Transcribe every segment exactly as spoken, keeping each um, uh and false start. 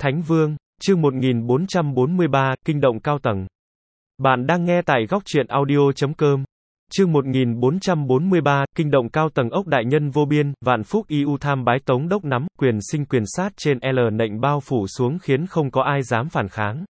Thánh Vương, chương một nghìn bốn trăm bốn mươi ba, Kinh động cao tầng. Bạn đang nghe tại góc truyện audio chấm com. Chương một nghìn bốn trăm bốn mươi ba, Kinh động cao tầng. Ốc đại nhân vô biên, vạn phúc i u tham bái Tống đốc nắm, quyền sinh quyền sát trên L nệnh bao phủ xuống khiến không có ai dám phản kháng.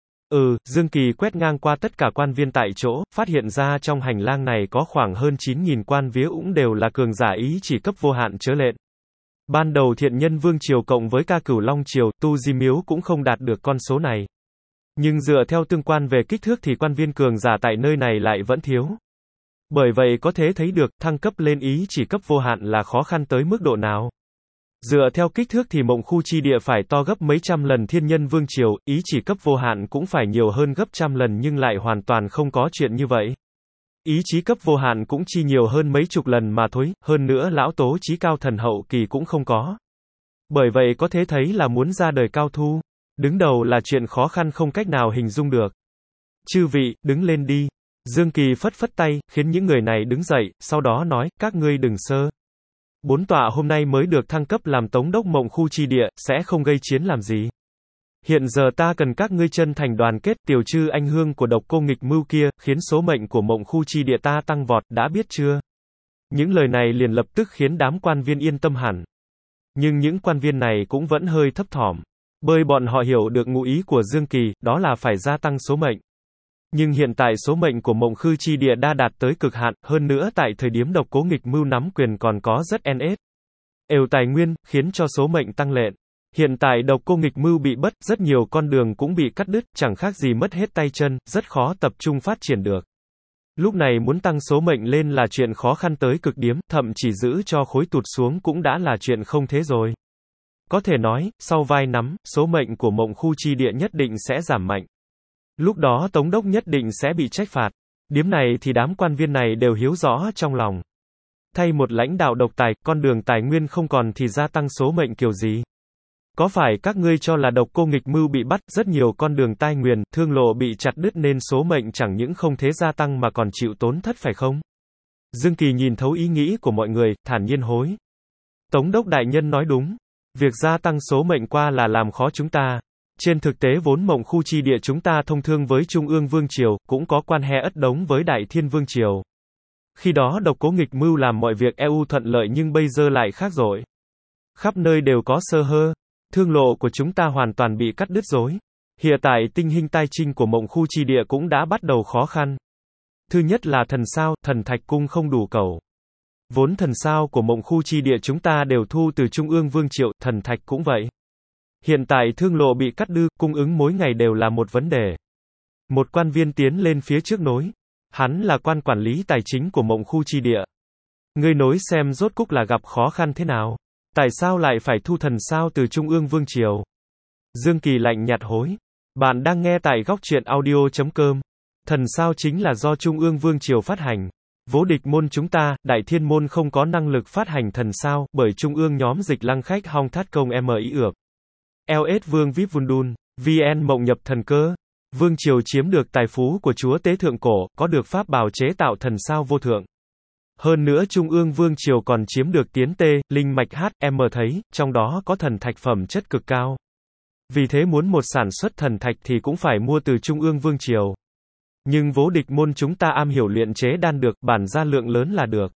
Ừ, Dương Kỳ quét ngang qua tất cả quan viên tại chỗ, phát hiện ra trong hành lang này có khoảng hơn chín nghìn quan vía ũng đều là cường giả ý chỉ cấp vô hạn chớ lệnh. Ban đầu Thiện Nhân Vương Triều cộng với Ca Cửu Long Triều, Tu Di Miếu cũng không đạt được con số này. Nhưng dựa theo tương quan về kích thước thì quan viên cường giả tại nơi này lại vẫn thiếu. Bởi vậy có thể thấy được, thăng cấp lên ý chỉ cấp vô hạn là khó khăn tới mức độ nào. Dựa theo kích thước thì mộng khu chi địa phải to gấp mấy trăm lần Thiên Nhân Vương Triều, ý chỉ cấp vô hạn cũng phải nhiều hơn gấp trăm lần nhưng lại hoàn toàn không có chuyện như vậy. Ý chí cấp vô hạn cũng chi nhiều hơn mấy chục lần mà thôi, hơn nữa lão tố chí cao thần hậu kỳ cũng không có. Bởi vậy có thể thấy là muốn ra đời cao thu, đứng đầu là chuyện khó khăn không cách nào hình dung được. Chư vị, đứng lên đi. Dương Kỳ phất phất tay, khiến những người này đứng dậy, sau đó nói, các ngươi đừng sơ. Bốn tọa hôm nay mới được thăng cấp làm Tống đốc mộng khu chi địa, sẽ không gây chiến làm gì. Hiện giờ ta cần các ngươi chân thành đoàn kết, tiểu trư anh hương của độc cô nghịch mưu kia, khiến số mệnh của mộng khu chi địa ta tăng vọt, đã biết chưa? Những lời này liền lập tức khiến đám quan viên yên tâm hẳn. Nhưng những quan viên này cũng vẫn hơi thấp thỏm. Bởi bọn họ hiểu được ngụ ý của Dương Kỳ, đó là phải gia tăng số mệnh. Nhưng hiện tại số mệnh của mộng khu chi địa đã đạt tới cực hạn, hơn nữa tại thời điểm độc cố nghịch mưu nắm quyền còn có rất en ét. Ều tài nguyên, khiến cho số mệnh tăng lện. Hiện tại độc cô nghịch mưu bị bất, rất nhiều con đường cũng bị cắt đứt, chẳng khác gì mất hết tay chân, rất khó tập trung phát triển được. Lúc này muốn tăng số mệnh lên là chuyện khó khăn tới cực điểm, thậm chỉ giữ cho khối tụt xuống cũng đã là chuyện không thế rồi. Có thể nói, sau vài năm, số mệnh của mộng khu chi địa nhất định sẽ giảm mạnh. Lúc đó Tống đốc nhất định sẽ bị trách phạt. Điểm này thì đám quan viên này đều hiểu rõ trong lòng. Thay một lãnh đạo độc tài, con đường tài nguyên không còn thì gia tăng số mệnh kiểu gì? Có phải các ngươi cho là độc cô nghịch mưu bị bắt, rất nhiều con đường tai nguyền, thương lộ bị chặt đứt nên số mệnh chẳng những không thế gia tăng mà còn chịu tốn thất phải không? Dương Kỳ nhìn thấu ý nghĩ của mọi người, thản nhiên hối. Tống đốc đại nhân nói đúng. Việc gia tăng số mệnh qua là làm khó chúng ta. Trên thực tế vốn mộng khu chi địa chúng ta thông thương với Trung ương Vương Triều, cũng có quan hệ ất đống với Đại Thiên Vương Triều. Khi đó độc cố nghịch mưu làm mọi việc e u thuận lợi nhưng bây giờ lại khác rồi. Khắp nơi đều có sơ hở. Thương lộ của chúng ta hoàn toàn bị cắt đứt rối. Hiện tại tình hình tài chính của mộng khu chi địa cũng đã bắt đầu khó khăn. Thứ nhất là thần sao, thần thạch cung không đủ cầu. Vốn thần sao của mộng khu chi địa chúng ta đều thu từ Trung ương Vương Triều, thần thạch cũng vậy. Hiện tại thương lộ bị cắt đứt, cung ứng mỗi ngày đều là một vấn đề. Một quan viên tiến lên phía trước nối. Hắn là quan quản lý tài chính của mộng khu chi địa. Ngươi nối xem rốt cục là gặp khó khăn thế nào? Tại sao lại phải thu thần sao từ Trung ương Vương Triều? Dương Kỳ lạnh nhạt hối. Bạn đang nghe tại góc truyện audio chấm com. Thần sao chính là do Trung ương Vương Triều phát hành. Vô địch môn chúng ta, Đại Thiên môn không có năng lực phát hành thần sao, bởi Trung ương nhóm dịch lăng khách hong thát công mi ược. lờ ét Vương vê i pê Vundun, vê en mộng nhập thần cơ. Vương Triều chiếm được tài phú của chúa tế thượng cổ, có được pháp bảo chế tạo thần sao vô thượng. Hơn nữa Trung ương Vương Triều còn chiếm được tiến tê, linh mạch hát, em thấy, trong đó có thần thạch phẩm chất cực cao. Vì thế muốn một sản xuất thần thạch thì cũng phải mua từ Trung ương Vương Triều. Nhưng vô địch môn chúng ta am hiểu luyện chế đan được, bản ra lượng lớn là được.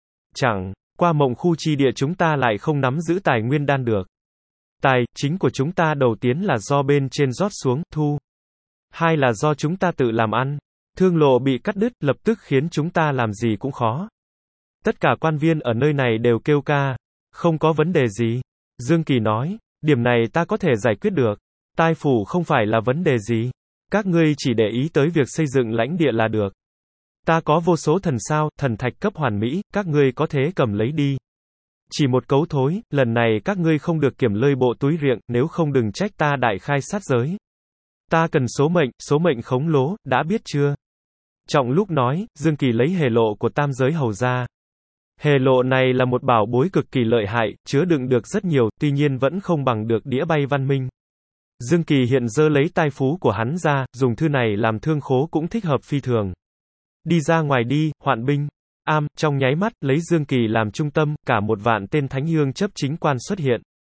Chẳng qua mộng khu chi địa chúng ta lại không nắm giữ tài nguyên đan được. Tài chính của chúng ta đầu tiên là do bên trên rót xuống, thu. Hai là do chúng ta tự làm ăn. Thương lộ bị cắt đứt, lập tức khiến chúng ta làm gì cũng khó. Tất cả quan viên ở nơi này đều kêu ca. Không có vấn đề gì. Dương Kỳ nói, điểm này ta có thể giải quyết được. Tai phủ không phải là vấn đề gì. Các ngươi chỉ để ý tới việc xây dựng lãnh địa là được. Ta có vô số thần sao, thần thạch cấp hoàn mỹ, các ngươi có thể cầm lấy đi. Chỉ một cấu thối, lần này các ngươi không được kiểm lơi bộ túi riệng, nếu không đừng trách ta đại khai sát giới. Ta cần số mệnh, số mệnh khống lố, đã biết chưa? Trọng lúc nói, Dương Kỳ lấy hề lộ của tam giới hầu ra. Hề lộ này là một bảo bối cực kỳ lợi hại, chứa đựng được rất nhiều, tuy nhiên vẫn không bằng được đĩa bay văn minh. Dương Kỳ hiện giờ lấy tài phú của hắn ra, dùng thư này làm thương khố cũng thích hợp phi thường. Đi ra ngoài đi, hoạn binh. Am, trong nháy mắt, lấy Dương Kỳ làm trung tâm, cả một vạn tên thánh hương chấp chính quan xuất hiện.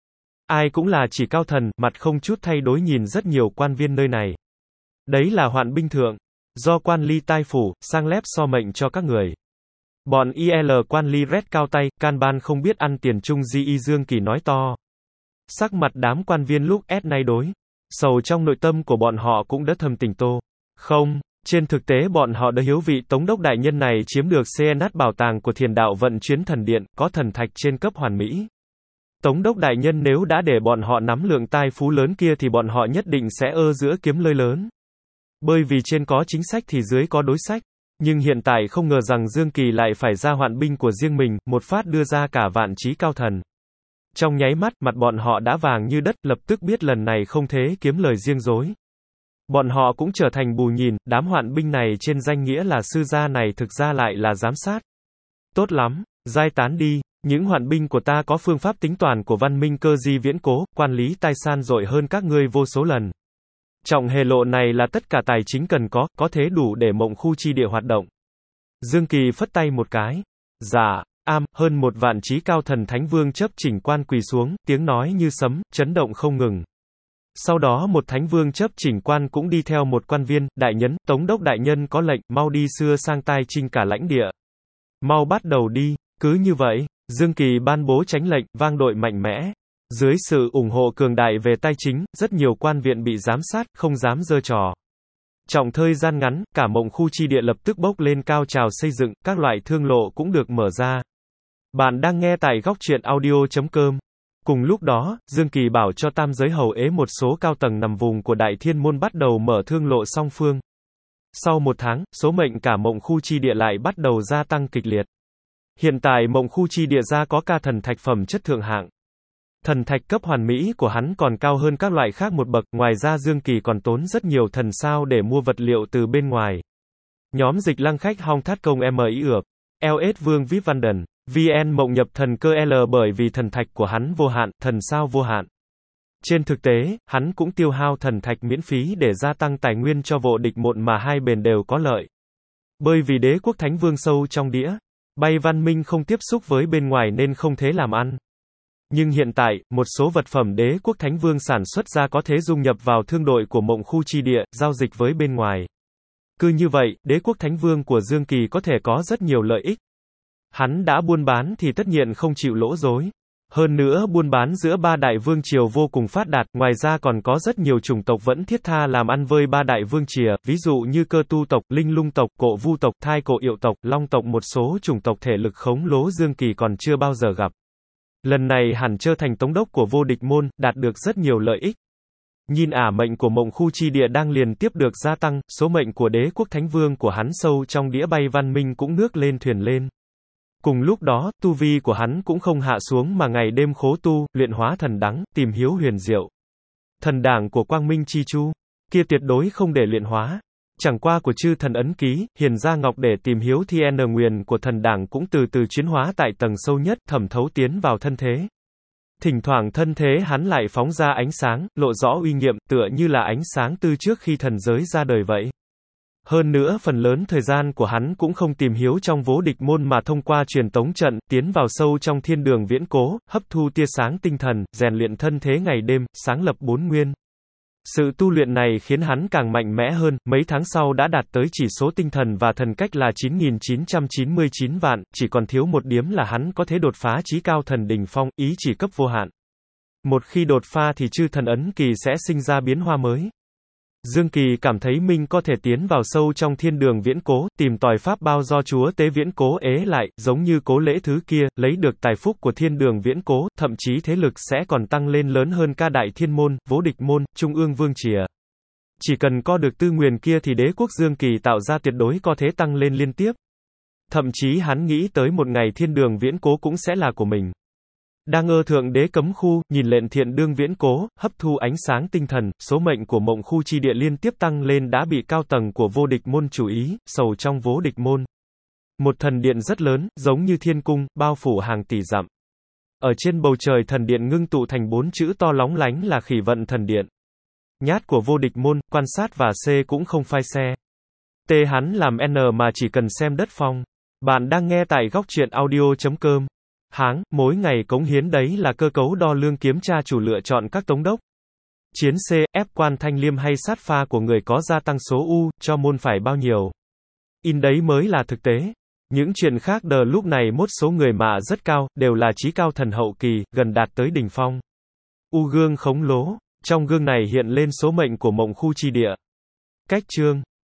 Ai cũng là chỉ cao thần, mặt không chút thay đổi nhìn rất nhiều quan viên nơi này. Đấy là hoạn binh thượng. Do quan ly tai phủ, sang lép so mệnh cho các người. Bọn i lờ quan ly rét cao tay, can ban không biết ăn tiền chung di y Dương Kỳ nói to. Sắc mặt đám quan viên lúc ép nay đối. Sầu trong nội tâm của bọn họ cũng đã thầm tỉnh tô. Không, trên thực tế bọn họ đã hiếu vị Tống đốc đại nhân này chiếm được xê en hát bảo tàng của Thiền đạo vận chuyến thần điện, có thần thạch trên cấp hoàn mỹ. Tống đốc đại nhân nếu đã để bọn họ nắm lượng tài phú lớn kia thì bọn họ nhất định sẽ ơ giữa kiếm lời lớn. Bởi vì trên có chính sách thì dưới có đối sách. Nhưng hiện tại không ngờ rằng Dương Kỳ lại phải ra hoạn binh của riêng mình, một phát đưa ra cả vạn chí cao thần. Trong nháy mắt, mặt bọn họ đã vàng như đất, lập tức biết lần này không thế kiếm lời riêng dối. Bọn họ cũng trở thành bù nhìn, đám hoạn binh này trên danh nghĩa là sư gia này thực ra lại là giám sát. Tốt lắm, giai tán đi, những hoạn binh của ta có phương pháp tính toán của văn minh cơ di viễn cố, quan lý tài san dội hơn các ngươi vô số lần. Trọng hề lộ này là tất cả tài chính cần có, có thế đủ để mộng khu chi địa hoạt động. Dương Kỳ phất tay một cái. Dạ, am, hơn một vạn chí cao thần thánh vương chấp chỉnh quan quỳ xuống, tiếng nói như sấm, chấn động không ngừng. Sau đó một thánh vương chấp chỉnh quan cũng đi theo một quan viên, đại nhân, Tống đốc đại nhân có lệnh, mau đi xưa sang tai trinh cả lãnh địa. Mau bắt đầu đi, cứ như vậy, Dương Kỳ ban bố chánh lệnh, vang đội mạnh mẽ. Dưới sự ủng hộ cường đại về tài chính, rất nhiều quan viện bị giám sát, không dám giơ trò. Trong thời gian ngắn, cả mộng khu chi địa lập tức bốc lên cao trào xây dựng, các loại thương lộ cũng được mở ra. Bạn đang nghe tại góc truyện audio chấm com. Cùng lúc đó, Dương Kỳ bảo cho tam giới hầu ế một số cao tầng nằm vùng của Đại Thiên Môn bắt đầu mở thương lộ song phương. Sau một tháng, số mệnh cả mộng khu chi địa lại bắt đầu gia tăng kịch liệt. Hiện tại mộng khu chi địa ra có ca thần thạch phẩm chất thượng hạng. Thần thạch cấp hoàn mỹ của hắn còn cao hơn các loại khác một bậc, ngoài ra Dương Kỳ còn tốn rất nhiều thần sao để mua vật liệu từ bên ngoài. Nhóm dịch lăng khách hong thát công em ý ược, lờ ét Vương vê i pê Văn Đần, vê en mộng nhập thần cơ L bởi vì thần thạch của hắn vô hạn, thần sao vô hạn. Trên thực tế, hắn cũng tiêu hao thần thạch miễn phí để gia tăng tài nguyên cho vô địch mộn mà hai bên đều có lợi. Bởi vì đế quốc thánh vương sâu trong đĩa, bay văn minh không tiếp xúc với bên ngoài nên không thế làm ăn. Nhưng hiện tại, một số vật phẩm đế quốc thánh vương sản xuất ra có thể dung nhập vào thương đội của mộng khu chi địa, giao dịch với bên ngoài. Cứ như vậy, đế quốc thánh vương của Dương Kỳ có thể có rất nhiều lợi ích. Hắn đã buôn bán thì tất nhiên không chịu lỗ dối. Hơn nữa buôn bán giữa ba đại vương triều vô cùng phát đạt, ngoài ra còn có rất nhiều chủng tộc vẫn thiết tha làm ăn với ba đại vương triều, ví dụ như cơ tu tộc, linh lung tộc, cổ vu tộc, thai cổ yệu tộc, long tộc, một số chủng tộc thể lực khống lố Dương Kỳ còn chưa bao giờ gặp. Lần này hẳn trở thành tống đốc của vô địch môn, đạt được rất nhiều lợi ích. Nhìn ả mệnh của mộng khu chi địa đang liền tiếp được gia tăng, số mệnh của đế quốc thánh vương của hắn sâu trong đĩa bay văn minh cũng nước lên thuyền lên. Cùng lúc đó, tu vi của hắn cũng không hạ xuống mà ngày đêm khố tu, luyện hóa thần đắng, tìm hiếu huyền diệu. Thần đảng của Quang Minh Chi Chu, kia tuyệt đối không để luyện hóa. Chẳng qua của chư thần ấn ký, hiền gia ngọc để tìm hiếu thiên nguyền của thần đảng cũng từ từ chuyển hóa tại tầng sâu nhất, thẩm thấu tiến vào thân thế. Thỉnh thoảng thân thế hắn lại phóng ra ánh sáng, lộ rõ uy nghiệm, tựa như là ánh sáng từ trước khi thần giới ra đời vậy. Hơn nữa phần lớn thời gian của hắn cũng không tìm hiếu trong vô địch môn mà thông qua truyền tống trận, tiến vào sâu trong thiên đường viễn cố, hấp thu tia sáng tinh thần, rèn luyện thân thế ngày đêm, sáng lập bốn nguyên. Sự tu luyện này khiến hắn càng mạnh mẽ hơn, mấy tháng sau đã đạt tới chỉ số tinh thần và thần cách là chín nghìn chín trăm chín mươi chín vạn, chỉ còn thiếu một điểm là hắn có thể đột phá chí cao thần đỉnh phong, ý chỉ cấp vô hạn. Một khi đột phá thì chư thần ấn kỳ sẽ sinh ra biến hoa mới. Dương Kỳ cảm thấy mình có thể tiến vào sâu trong thiên đường viễn cố, tìm tòi pháp bao do chúa tế viễn cố ế lại, giống như cố lễ thứ kia, lấy được tài phúc của thiên đường viễn cố, thậm chí thế lực sẽ còn tăng lên lớn hơn ca đại thiên môn, vô địch môn, trung ương vương triều. Chỉ cần có được tư nguyên kia thì đế quốc Dương Kỳ tạo ra tuyệt đối có thể tăng lên liên tiếp. Thậm chí hắn nghĩ tới một ngày thiên đường viễn cố cũng sẽ là của mình. Đang ơ thượng đế cấm khu, nhìn lệnh thiện đương viễn cố, hấp thu ánh sáng tinh thần, số mệnh của mộng khu chi địa liên tiếp tăng lên đã bị cao tầng của vô địch môn chú ý, sầu trong vô địch môn. Một thần điện rất lớn, giống như thiên cung, bao phủ hàng tỷ dặm. Ở trên bầu trời thần điện ngưng tụ thành bốn chữ to lóng lánh là khỉ vận thần điện. Nhát của vô địch môn, quan sát và C cũng không phai xe. T hắn làm N mà chỉ cần xem đất phong. Bạn đang nghe tại góc truyện audio chấm com. Háng, mỗi ngày cống hiến đấy là cơ cấu đo lương kiếm tra chủ lựa chọn các tống đốc. Chiến C, ép quan thanh liêm hay sát pha của người có gia tăng số U, cho môn phải bao nhiêu. In đấy mới là thực tế. Những chuyện khác đờ lúc này mốt số người mạ rất cao, đều là chí cao thần hậu kỳ, gần đạt tới đỉnh phong. U gương khống lố. Trong gương này hiện lên số mệnh của mộng khu chi địa. Cách chương.